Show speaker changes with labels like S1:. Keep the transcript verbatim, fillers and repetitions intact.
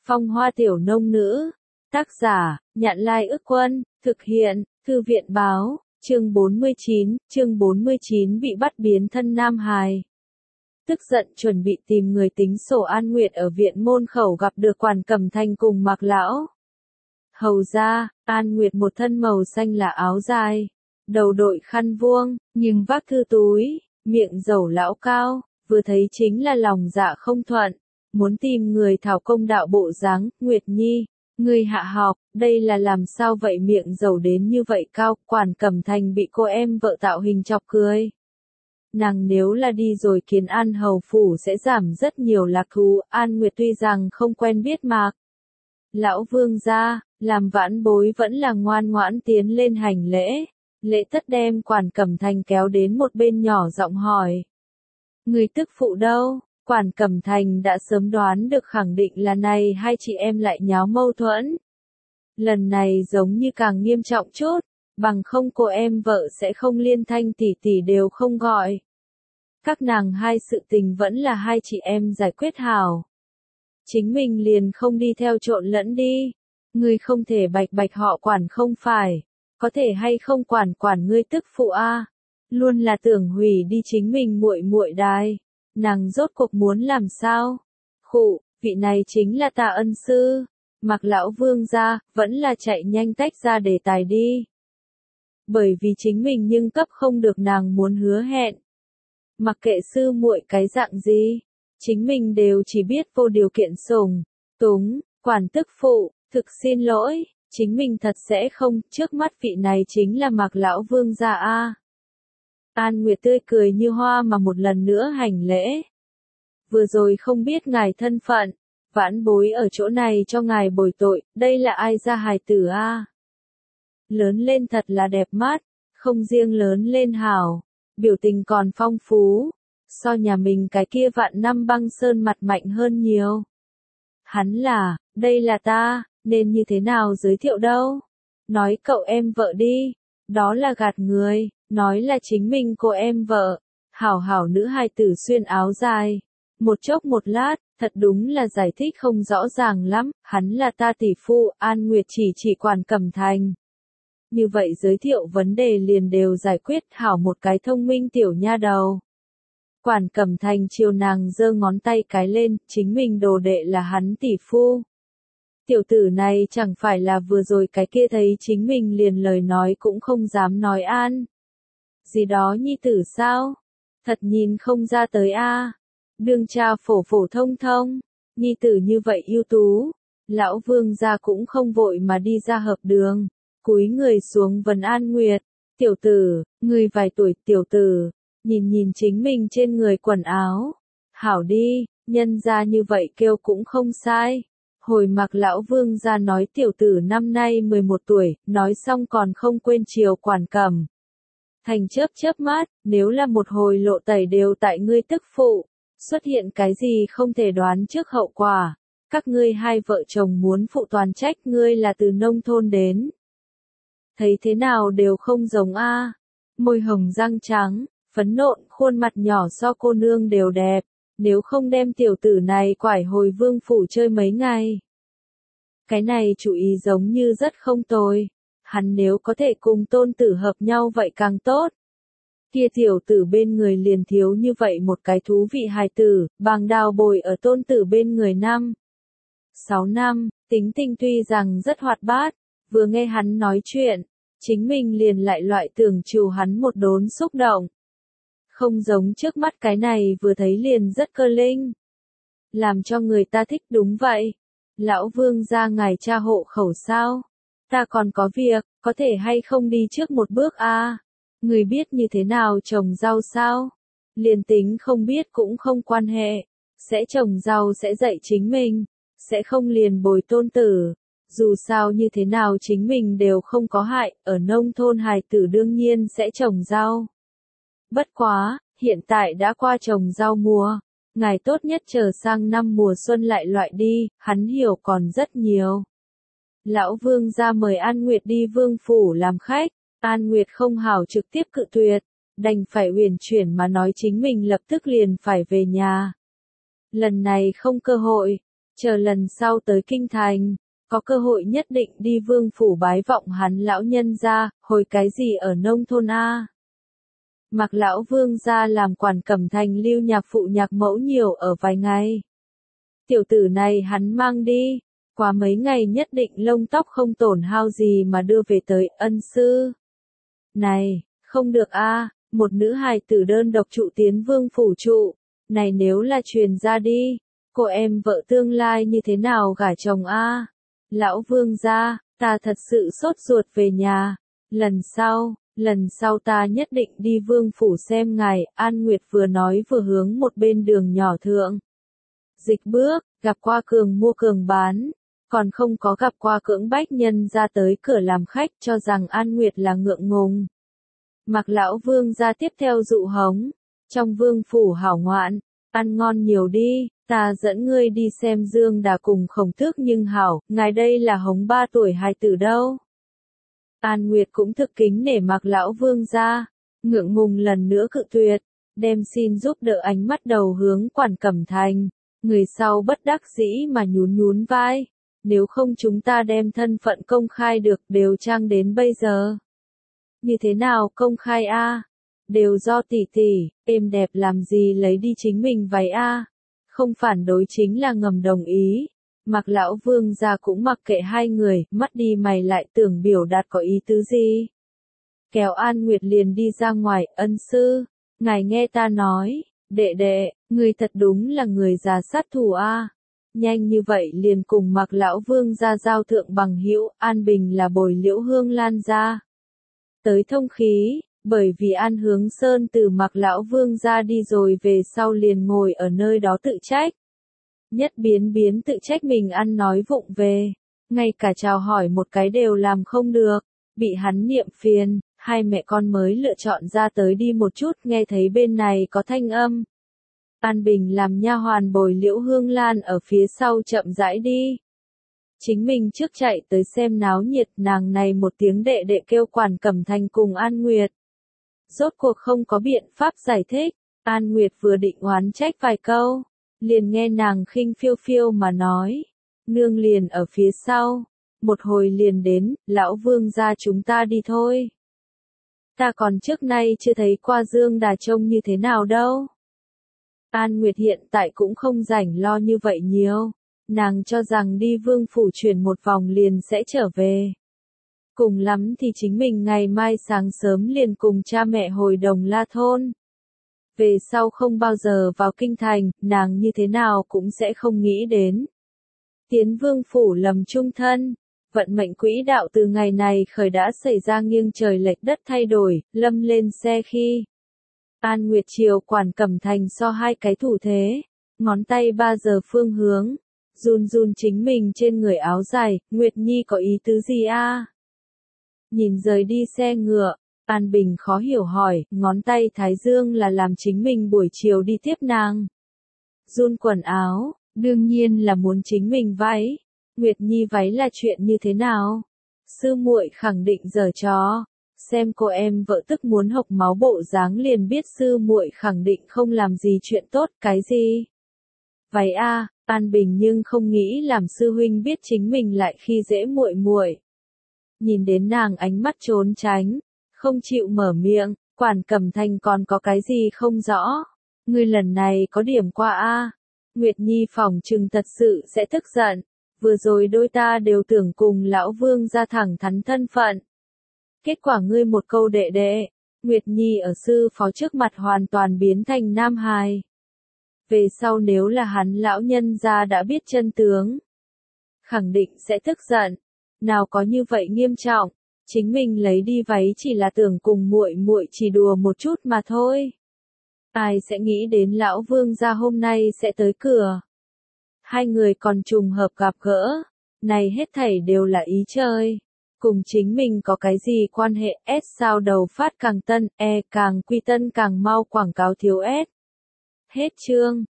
S1: Phong hoa tiểu nông nữ. Tác giả, Nhạn Lai Ức Quân, thực hiện, Thư viện Báo, chương bốn mươi chín, chương bốn mươi chín bị bắt biến thân nam hài. Tức giận chuẩn bị tìm người tính sổ An Nguyệt ở viện môn khẩu gặp được Quản Cẩm Thành cùng Mạc Lão. Hầu ra, An Nguyệt một thân màu xanh là áo dài, đầu đội khăn vuông, nhưng vác thư túi, miệng dầu lão cao, vừa thấy chính là lòng dạ không thuận, muốn tìm người thảo công đạo bộ dáng. Nguyệt Nhi, người hạ học, đây là làm sao vậy? Miệng dầu đến như vậy cao? Quản Cẩm Thành bị cô em vợ tạo hình chọc cười. Nàng nếu là đi rồi Kiến An hầu phủ sẽ giảm rất nhiều lạc thú. An Nguyệt tuy rằng không quen biết Mạc Lão vương gia, làm vãn bối vẫn là ngoan ngoãn tiến lên hành lễ. Lễ tất đem Quản Cẩm Thành kéo đến một bên nhỏ giọng hỏi. Người tức phụ đâu? Quản Cẩm Thành đã sớm đoán được khẳng định là này hai chị em lại nháo mâu thuẫn. Lần này giống như càng nghiêm trọng chút, bằng không cô em vợ sẽ không liên thanh tỷ tỷ đều không gọi. Các nàng hai sự tình vẫn là hai chị em giải quyết hảo. Chính mình liền không đi theo trộn lẫn đi. Ngươi không thể bạch bạch họ Quản không phải. Có thể hay không quản quản ngươi tức phụ a? Luôn là tưởng hủy đi chính mình muội muội đài. Nàng rốt cuộc muốn làm sao? Khụ, vị này chính là ta ân sư. Mạc Lão vương gia, vẫn là chạy nhanh tách ra đề tài đi. Bởi vì chính mình nhưng cấp không được nàng muốn hứa hẹn. Mặc kệ sư muội cái dạng gì, chính mình đều chỉ biết vô điều kiện sủng, túng, quản tức phụ, thực xin lỗi, chính mình thật sẽ không, trước mắt vị này chính là Mạc Lão vương gia a. An Nguyệt tươi cười như hoa mà một lần nữa hành lễ. Vừa rồi không biết ngài thân phận, vãn bối ở chỗ này cho ngài bồi tội, đây là ai ra hài tử a? Lớn lên thật là đẹp mắt, không riêng lớn lên hảo, biểu tình còn phong phú, so nhà mình cái kia vạn năm băng sơn mặt mạnh hơn nhiều. Hắn là, đây là ta, nên như thế nào giới thiệu đâu? Nói cậu em vợ đi, đó là gạt người, nói là chính mình cô em vợ, hảo hảo nữ hài tử xuyên áo dài. Một chốc một lát, thật đúng là giải thích không rõ ràng lắm, hắn là ta tỷ phu. An Nguyệt chỉ chỉ Quản Cẩm Thành. Như vậy giới thiệu vấn đề liền đều giải quyết, hảo một cái thông minh tiểu nha đầu. Quản Cẩm Thành chiều nàng giơ ngón tay cái lên, chính mình đồ đệ là hắn tỷ phu. Tiểu tử này chẳng phải là vừa rồi cái kia thấy chính mình liền lời nói cũng không dám nói an. Gì đó nhi tử sao? Thật nhìn không ra tới a. Đương cha phổ phổ thông thông, nhi tử như vậy ưu tú, lão vương gia cũng không vội mà đi ra hợp đường, cúi người xuống vấn An Nguyệt, tiểu tử, người vài tuổi tiểu tử, nhìn nhìn chính mình trên người quần áo, hảo đi, nhân gia như vậy kêu cũng không sai. Hồi Mạc Lão vương gia nói tiểu tử năm nay mười một tuổi, nói xong còn không quên chiều Quản Cẩm Thành chớp chớp mắt, nếu là một hồi lộ tẩy đều tại ngươi tức phụ. Xuất hiện cái gì không thể đoán trước hậu quả, các ngươi hai vợ chồng muốn phụ toàn trách, ngươi là từ nông thôn đến. Thấy thế nào đều không giống a. Môi hồng răng trắng, phấn nộn, khuôn mặt nhỏ so cô nương đều đẹp, nếu không đem tiểu tử này quải hồi vương phủ chơi mấy ngày. Cái này chủ ý giống như rất không tồi, hắn nếu có thể cùng tôn tử hợp nhau vậy càng tốt. Kia tiểu tử bên người liền thiếu như vậy một cái thú vị hài tử, bàng đào bồi ở tôn tử bên người năm. Sáu năm, tính tình tuy rằng rất hoạt bát, vừa nghe hắn nói chuyện, chính mình liền lại loại tưởng chiều hắn một đốn xúc động. Không giống trước mắt cái này vừa thấy liền rất cơ linh. Làm cho người ta thích đúng vậy. Lão vương gia ngài cha hộ khẩu sao? Ta còn có việc, có thể hay không đi trước một bước a? À? Người biết như thế nào trồng rau sao? Liền tính không biết cũng không quan hệ. Sẽ trồng rau sẽ dạy chính mình. Sẽ không liền bồi tôn tử. Dù sao như thế nào chính mình đều không có hại. Ở nông thôn hài tử đương nhiên sẽ trồng rau. Bất quá, hiện tại đã qua trồng rau mùa. Ngài tốt nhất chờ sang năm mùa xuân lại loại đi. Hắn hiểu còn rất nhiều. Lão vương ra mời An Nguyệt đi vương phủ làm khách. An Nguyệt không hảo trực tiếp cự tuyệt, đành phải uyển chuyển mà nói chính mình lập tức liền phải về nhà. Lần này không cơ hội, chờ lần sau tới kinh thành, có cơ hội nhất định đi vương phủ bái vọng hắn lão nhân gia, hồi cái gì ở nông thôn a. Mặc lão vương gia làm quản Cẩm Thành lưu nhạc phụ nhạc mẫu nhiều ở vài ngày. Tiểu tử này hắn mang đi, qua mấy ngày nhất định lông tóc không tổn hao gì mà đưa về tới ân sư. Này, không được a, một nữ hài tử đơn độc trụ tiến vương phủ trụ, này nếu là truyền ra đi, cô em vợ tương lai như thế nào gả chồng a? Lão vương gia, ta thật sự sốt ruột về nhà, lần sau, lần sau ta nhất định đi vương phủ xem ngài, An Nguyệt vừa nói vừa hướng một bên đường nhỏ thượng. Dịch bước, gặp qua cường mua cường bán, còn không có gặp qua cưỡng bách nhân ra tới cửa làm khách cho rằng An Nguyệt là ngượng ngùng. Mặc lão vương gia tiếp theo dụ hống, trong vương phủ hảo ngoạn, ăn ngon nhiều đi, ta dẫn ngươi đi xem Dương Đà cùng Khổng Tước nhưng hảo, ngài đây là hống ba tuổi hài tử đâu. An Nguyệt cũng thực kính nể mặc lão vương gia, ngượng ngùng lần nữa cự tuyệt, đem xin giúp đỡ ánh mắt đầu hướng quản Cẩm Thành, người sau bất đắc dĩ mà nhún nhún vai, nếu không chúng ta đem thân phận công khai được đều trang đến bây giờ. Như thế nào công khai a? Đều do tỷ tỷ, êm đẹp làm gì lấy đi chính mình váy a? Không phản đối chính là ngầm đồng ý. Mặc lão vương gia cũng mặc kệ hai người, mắt đi mày lại tưởng biểu đạt có ý tứ gì. Kéo An Nguyệt liền đi ra ngoài, ân sư, ngài nghe ta nói, đệ đệ, người thật đúng là người già sát thủ a. Nhanh như vậy liền cùng mặc lão vương gia giao thượng bằng hữu, An Bình là bồi Liễu Hương Lan ra. Tới thông khí, bởi vì An Hướng Sơn từ mặc lão vương gia đi rồi về sau liền ngồi ở nơi đó tự trách. Nhất biến biến tự trách mình ăn nói vụng về, ngay cả chào hỏi một cái đều làm không được, bị hắn niệm phiền, hai mẹ con mới lựa chọn ra tới đi một chút nghe thấy bên này có thanh âm. An Bình làm nha hoàn bồi Liễu Hương Lan ở phía sau chậm rãi đi. Chính mình trước chạy tới xem náo nhiệt nàng này một tiếng đệ đệ kêu quản Cẩm Thành cùng An Nguyệt. Rốt cuộc không có biện pháp giải thích, An Nguyệt vừa định oán trách vài câu, liền nghe nàng khinh phiêu phiêu mà nói, nương liền ở phía sau, một hồi liền đến, lão vương gia chúng ta đi thôi. Ta còn trước nay chưa thấy qua Dương Đà trông như thế nào đâu. An Nguyệt hiện tại cũng không rảnh lo như vậy nhiều, nàng cho rằng đi vương phủ chuyển một vòng liền sẽ trở về. Cùng lắm thì chính mình ngày mai sáng sớm liền cùng cha mẹ hồi Đồng La thôn. Về sau không bao giờ vào kinh thành, nàng như thế nào cũng sẽ không nghĩ đến. Tiến vương phủ lầm chung thân, vận mệnh quỹ đạo từ ngày này khởi đã xảy ra nghiêng trời lệch đất thay đổi, lâm lên xe khi. An Nguyệt chiều quản Cẩm Thành so hai cái thủ thế, ngón tay ba giờ phương hướng, run run chính mình trên người áo dài, Nguyệt Nhi có ý tứ gì a? Nhìn rời đi xe ngựa, An Bình khó hiểu hỏi, ngón tay Thái Dương là làm chính mình buổi chiều đi tiếp nàng. Run quần áo, đương nhiên là muốn chính mình váy. Nguyệt Nhi váy là chuyện như thế nào? Sư muội khẳng định giở trò. Xem cô em vợ tức muốn hộc máu bộ dáng liền biết sư muội khẳng định không làm gì chuyện tốt, cái gì? Váy a, An Bình nhưng không nghĩ làm sư huynh biết chính mình lại khi dễ muội muội. Nhìn đến nàng ánh mắt trốn tránh, không chịu mở miệng, quản Cẩm Thành còn có cái gì không rõ. Ngươi lần này có điểm qua a. Nguyệt Nhi phỏng chừng thật sự sẽ tức giận. Vừa rồi đôi ta đều tưởng cùng lão vương ra thẳng thắn thân phận. Kết quả ngươi một câu đệ đệ, Nguyệt Nhi ở sư phó trước mặt hoàn toàn biến thành nam hài. Về sau nếu là hắn lão nhân gia đã biết chân tướng, khẳng định sẽ tức giận. Nào có như vậy nghiêm trọng, chính mình lấy đi váy chỉ là tưởng cùng muội muội chỉ đùa một chút mà thôi. Ai sẽ nghĩ đến lão vương gia hôm nay sẽ tới cửa. Hai người còn trùng hợp gặp gỡ, này hết thảy đều là ý chơi. Cùng chính mình có cái gì quan hệ, S sao đầu phát càng tân, E càng quy tân càng mau quảng cáo thiếu S. Hết chương.